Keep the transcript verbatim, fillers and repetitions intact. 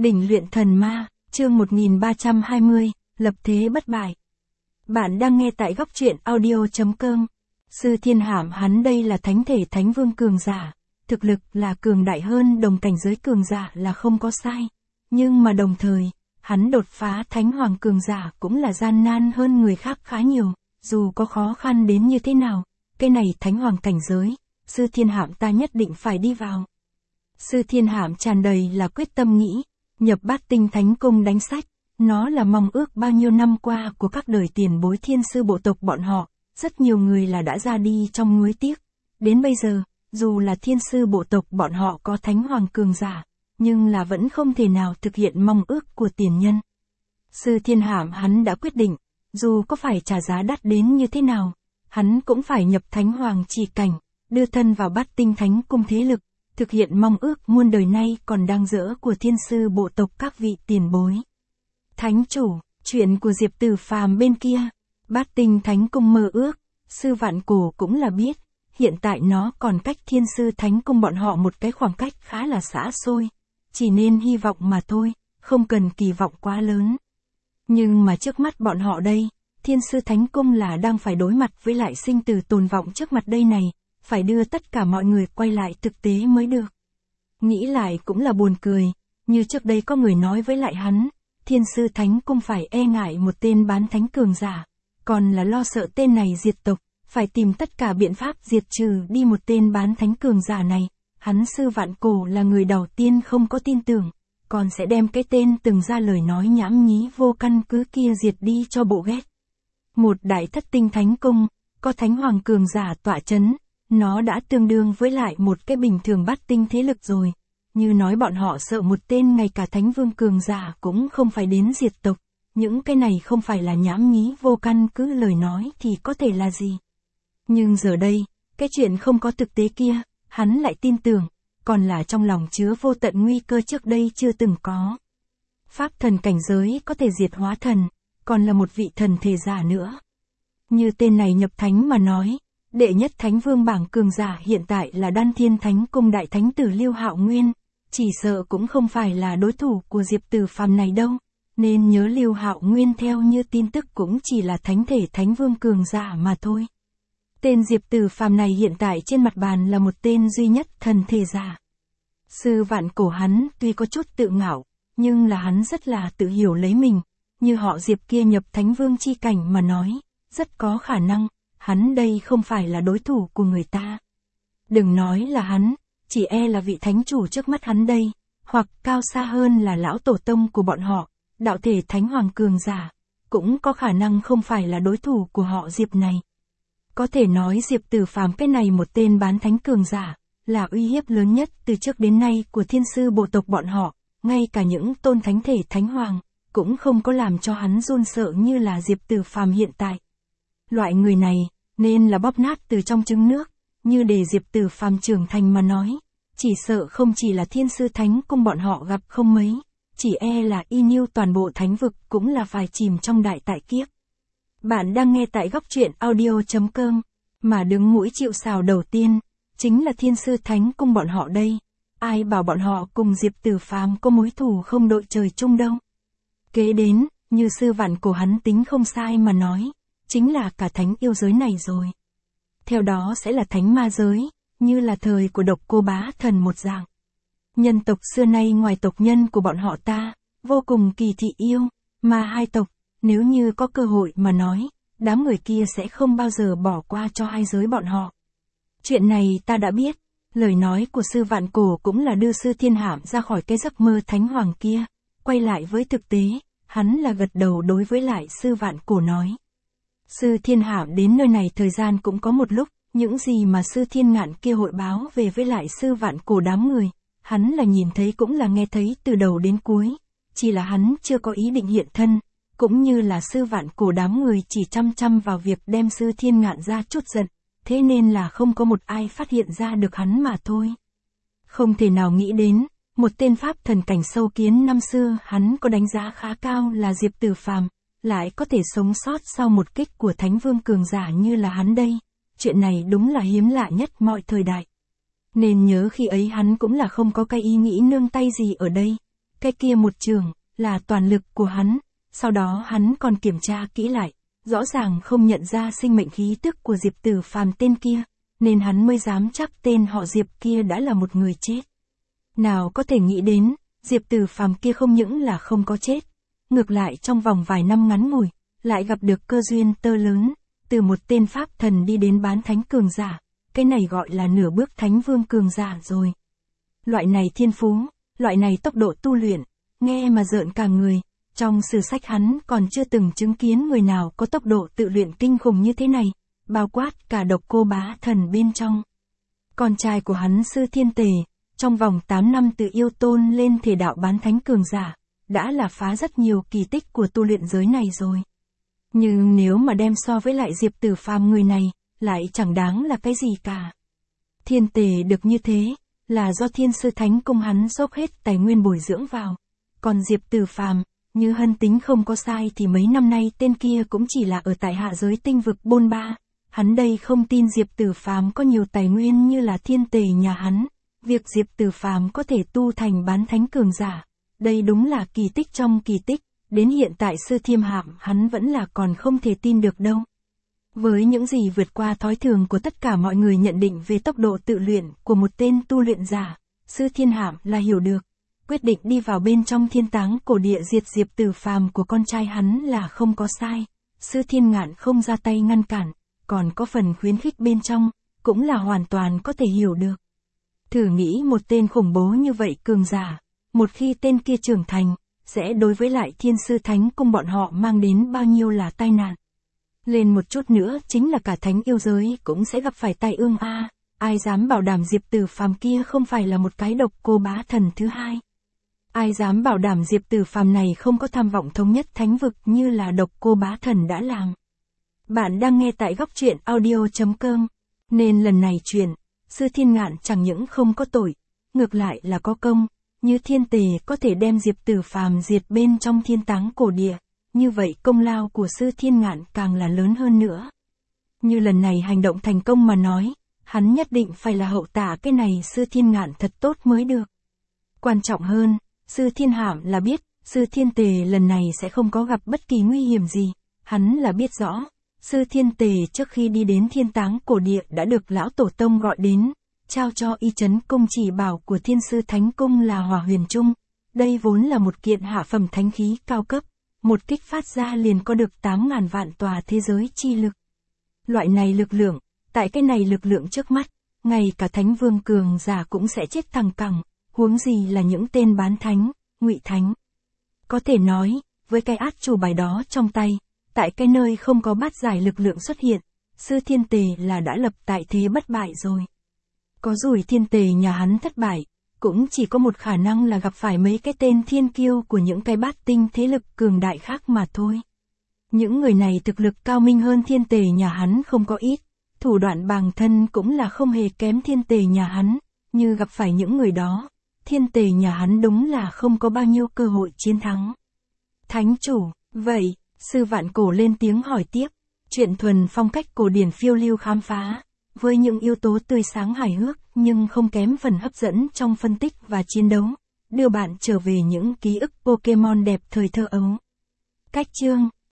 Đỉnh luyện thần ma, chương một nghìn ba trăm hai mươi, lập thế bất bại. Bạn đang nghe tại góc truyện audio chấm com. Sư Thiên Hạm hắn đây là thánh thể thánh vương cường giả, thực lực là cường đại hơn đồng cảnh giới cường giả là không có sai. Nhưng mà đồng thời, hắn đột phá thánh hoàng cường giả cũng là gian nan hơn người khác khá nhiều, dù có khó khăn đến như thế nào, cái này thánh hoàng cảnh giới, Sư Thiên Hạm ta nhất định phải đi vào. Sư Thiên Hạm tràn đầy là quyết tâm nghĩ, nhập bát tinh thánh cung đánh sách, nó là mong ước bao nhiêu năm qua của các đời tiền bối thiên sư bộ tộc bọn họ, rất nhiều người là đã ra đi trong nuối tiếc. Đến bây giờ, dù là thiên sư bộ tộc bọn họ có thánh hoàng cường giả, nhưng là vẫn không thể nào thực hiện mong ước của tiền nhân. Sư Thiên Hạm hắn đã quyết định, dù có phải trả giá đắt đến như thế nào, hắn cũng phải nhập thánh hoàng chỉ cảnh, đưa thân vào bát tinh thánh cung thế lực, thực hiện mong ước muôn đời nay còn đang dỡ của thiên sư bộ tộc các vị tiền bối. Thánh chủ, chuyện của Diệp Tử Phàm bên kia, bát tinh thánh cung mơ ước, sư Vạn Cổ cũng là biết, hiện tại nó còn cách thiên sư thánh cung bọn họ một cái khoảng cách khá là xa xôi, chỉ nên hy vọng mà thôi, không cần kỳ vọng quá lớn. Nhưng mà trước mắt bọn họ đây, thiên sư thánh cung là đang phải đối mặt với lại sinh tử tồn vọng trước mặt đây này, phải đưa tất cả mọi người quay lại thực tế mới được. Nghĩ lại cũng là buồn cười, như trước đây có người nói với lại hắn, thiên sư thánh cung phải e ngại một tên bán thánh cường giả, còn là lo sợ tên này diệt tộc, phải tìm tất cả biện pháp diệt trừ đi một tên bán thánh cường giả này. Hắn sư Vạn Cổ là người đầu tiên không có tin tưởng, còn sẽ đem cái tên từng ra lời nói nhảm nhí vô căn cứ kia diệt đi cho bộ ghét. Một đại thất tinh thánh cung, có thánh hoàng cường giả tọa chấn, nó đã tương đương với lại một cái bình thường bát tinh thế lực rồi. Như nói bọn họ sợ một tên ngay cả thánh vương cường giả cũng không phải đến diệt tộc, những cái này không phải là nhảm nhí vô căn cứ lời nói thì có thể là gì. Nhưng giờ đây, cái chuyện không có thực tế kia, hắn lại tin tưởng, còn là trong lòng chứa vô tận nguy cơ trước đây chưa từng có. Pháp thần cảnh giới có thể diệt hóa thần, còn là một vị thần thể giả nữa. Như tên này nhập thánh mà nói, đệ nhất thánh vương bảng cường giả hiện tại là Đan Thiên Thánh Cung đại thánh tử Liêu Hạo Nguyên, chỉ sợ cũng không phải là đối thủ của Diệp Tử Phàm này đâu, nên nhớ Liêu Hạo Nguyên theo như tin tức cũng chỉ là thánh thể thánh vương cường giả mà thôi. Tên Diệp Tử Phàm này hiện tại trên mặt bàn là một tên duy nhất thần thể giả. Sư Vạn Cổ hắn tuy có chút tự ngạo, nhưng là hắn rất là tự hiểu lấy mình, như họ Diệp kia nhập thánh vương chi cảnh mà nói, rất có khả năng, hắn đây không phải là đối thủ của người ta. Đừng nói là hắn, chỉ e là vị thánh chủ trước mắt hắn đây, hoặc cao xa hơn là lão tổ tông của bọn họ, đạo thể thánh hoàng cường giả, cũng có khả năng không phải là đối thủ của họ Diệp này. Có thể nói Diệp Tử Phàm cái này một tên bán thánh cường giả, là uy hiếp lớn nhất từ trước đến nay của thiên sư bộ tộc bọn họ, ngay cả những tôn thánh thể thánh hoàng, cũng không có làm cho hắn run sợ như là Diệp Tử Phàm hiện tại. Loại người này, nên là bóp nát từ trong trứng nước, như để Diệp Tử Phàm trưởng thành mà nói, chỉ sợ không chỉ là thiên sư thánh cung bọn họ gặp không mấy, chỉ e là y nhiêu toàn bộ thánh vực cũng là phải chìm trong đại tại kiếp. Bạn đang nghe tại góc truyện audio chấm com, mà đứng mũi chịu sào đầu tiên, chính là thiên sư thánh cung bọn họ đây, ai bảo bọn họ cùng Diệp Tử Phàm có mối thù không đội trời chung đâu. Kế đến, như sư Vạn Cổ hắn tính không sai mà nói, chính là cả thánh yêu giới này rồi. Theo đó sẽ là thánh ma giới, như là thời của Độc Cô Bá Thần một dạng. Nhân tộc xưa nay ngoài tộc nhân của bọn họ ta, vô cùng kỳ thị yêu, mà hai tộc, nếu như có cơ hội mà nói, đám người kia sẽ không bao giờ bỏ qua cho hai giới bọn họ. Chuyện này ta đã biết, lời nói của sư Vạn Cổ cũng là đưa sư Thiên Hạm ra khỏi cái giấc mơ thánh hoàng kia, quay lại với thực tế, hắn là gật đầu đối với lại sư Vạn Cổ nói. Sư Thiên Hạm đến nơi này thời gian cũng có một lúc, những gì mà sư Thiên Ngạn kia hội báo về với lại sư Vạn Cổ đám người, hắn là nhìn thấy cũng là nghe thấy từ đầu đến cuối, chỉ là hắn chưa có ý định hiện thân, cũng như là sư Vạn Cổ đám người chỉ chăm chăm vào việc đem sư Thiên Ngạn ra chút giận, thế nên là không có một ai phát hiện ra được hắn mà thôi. Không thể nào nghĩ đến, một tên pháp thần cảnh sâu kiến năm xưa hắn có đánh giá khá cao là Diệp Tử Phàm, lại có thể sống sót sau một kích của thánh vương cường giả như là hắn đây, chuyện này đúng là hiếm lạ nhất mọi thời đại. Nên nhớ khi ấy hắn cũng là không có cái ý nghĩ nương tay gì ở đây, cái kia một trường, là toàn lực của hắn, sau đó hắn còn kiểm tra kỹ lại, rõ ràng không nhận ra sinh mệnh khí tức của Diệp Tử Phàm tên kia, nên hắn mới dám chắc tên họ Diệp kia đã là một người chết. Nào có thể nghĩ đến, Diệp Tử Phàm kia không những là không có chết, ngược lại trong vòng vài năm ngắn ngủi, lại gặp được cơ duyên tơ lớn, từ một tên pháp thần đi đến bán thánh cường giả, cái này gọi là nửa bước thánh vương cường giả rồi. Loại này thiên phú, loại này tốc độ tu luyện, nghe mà rợn cả người, trong sử sách hắn còn chưa từng chứng kiến người nào có tốc độ tự luyện kinh khủng như thế này, bao quát cả Độc Cô Bá Thần bên trong. Con trai của hắn Sư Thiên Tề, trong vòng tám năm từ yêu tôn lên thể đạo bán thánh cường giả, đã là phá rất nhiều kỳ tích của tu luyện giới này rồi. Nhưng nếu mà đem so với lại Diệp Tử Phàm người này, lại chẳng đáng là cái gì cả. Thiên Tề được như thế, là do Thiên Sư Thánh Cung hắn dốc hết tài nguyên bồi dưỡng vào. Còn Diệp Tử Phàm, như hân tính không có sai thì mấy năm nay tên kia cũng chỉ là ở tại hạ giới tinh vực bôn ba. Hắn đây không tin Diệp Tử Phàm có nhiều tài nguyên như là Thiên Tề nhà hắn. Việc Diệp Tử Phàm có thể tu thành bán thánh cường giả, đây đúng là kỳ tích trong kỳ tích, đến hiện tại Sư Thiêm Hạm hắn vẫn là còn không thể tin được đâu. Với những gì vượt qua thói thường của tất cả mọi người nhận định về tốc độ tự luyện của một tên tu luyện giả, Sư Thiên Hạm là hiểu được, quyết định đi vào bên trong thiên táng cổ địa diệt Diệp Tử Phàm của con trai hắn là không có sai. Sư Thiên Ngạn không ra tay ngăn cản, còn có phần khuyến khích bên trong, cũng là hoàn toàn có thể hiểu được. Thử nghĩ một tên khủng bố như vậy cường giả, một khi tên kia trưởng thành, sẽ đối với lại Thiên Sư Thánh Cung bọn họ mang đến bao nhiêu là tai nạn. Lên một chút nữa chính là cả thánh yêu giới cũng sẽ gặp phải tai ương a, ai dám bảo đảm Diệp Tử Phàm kia không phải là một cái Độc Cô Bá Thần thứ hai. Ai dám bảo đảm Diệp Tử Phàm này không có tham vọng thống nhất thánh vực như là Độc Cô Bá Thần đã làm. Bạn đang nghe tại góc truyện audio chấm com, nên lần này chuyện, Sư Thiên Ngạn chẳng những không có tội, ngược lại là có công, như Thiên Tề có thể đem Diệp Tử Phàm diệt bên trong thiên táng cổ địa, như vậy công lao của Sư Thiên Ngạn càng là lớn hơn nữa. Như lần này hành động thành công mà nói, hắn nhất định phải là hậu tả cái này Sư Thiên Ngạn thật tốt mới được. Quan trọng hơn, Sư Thiên Hạm là biết, Sư Thiên Tề lần này sẽ không có gặp bất kỳ nguy hiểm gì, hắn là biết rõ. Sư Thiên Tề trước khi đi đến thiên táng cổ địa đã được lão tổ tông gọi đến, trao cho y trấn cung chỉ bảo của Thiên Sư Thánh Cung là Hỏa Huyền Trung. Đây vốn là một kiện hạ phẩm thánh khí cao cấp, một kích phát ra liền có được tám ngàn vạn tòa thế giới chi lực. Loại này lực lượng, tại cái này lực lượng trước mắt, ngay cả thánh vương cường giả cũng sẽ chết thằng cẳng, huống gì là những tên bán thánh, ngụy thánh. Có thể nói, với cái át chủ bài đó trong tay, tại cái nơi không có bát giải lực lượng xuất hiện, Sư Thiên Tề là đã lập tại thế bất bại rồi. Có rủi Thiên Tề nhà hắn thất bại, cũng chỉ có một khả năng là gặp phải mấy cái tên thiên kiêu của những cái bát tinh thế lực cường đại khác mà thôi. Những người này thực lực cao minh hơn Thiên Tề nhà hắn không có ít, thủ đoạn bàng thân cũng là không hề kém Thiên Tề nhà hắn, như gặp phải những người đó, Thiên Tề nhà hắn đúng là không có bao nhiêu cơ hội chiến thắng. Thánh chủ, vậy, Sư Vạn Cổ lên tiếng hỏi tiếp, chuyện thuần phong cách cổ điển phiêu lưu khám phá, với những yếu tố tươi sáng hài hước nhưng không kém phần hấp dẫn trong phân tích và chiến đấu, đưa bạn trở về những ký ức Pokemon đẹp thời thơ ấu. Cách chương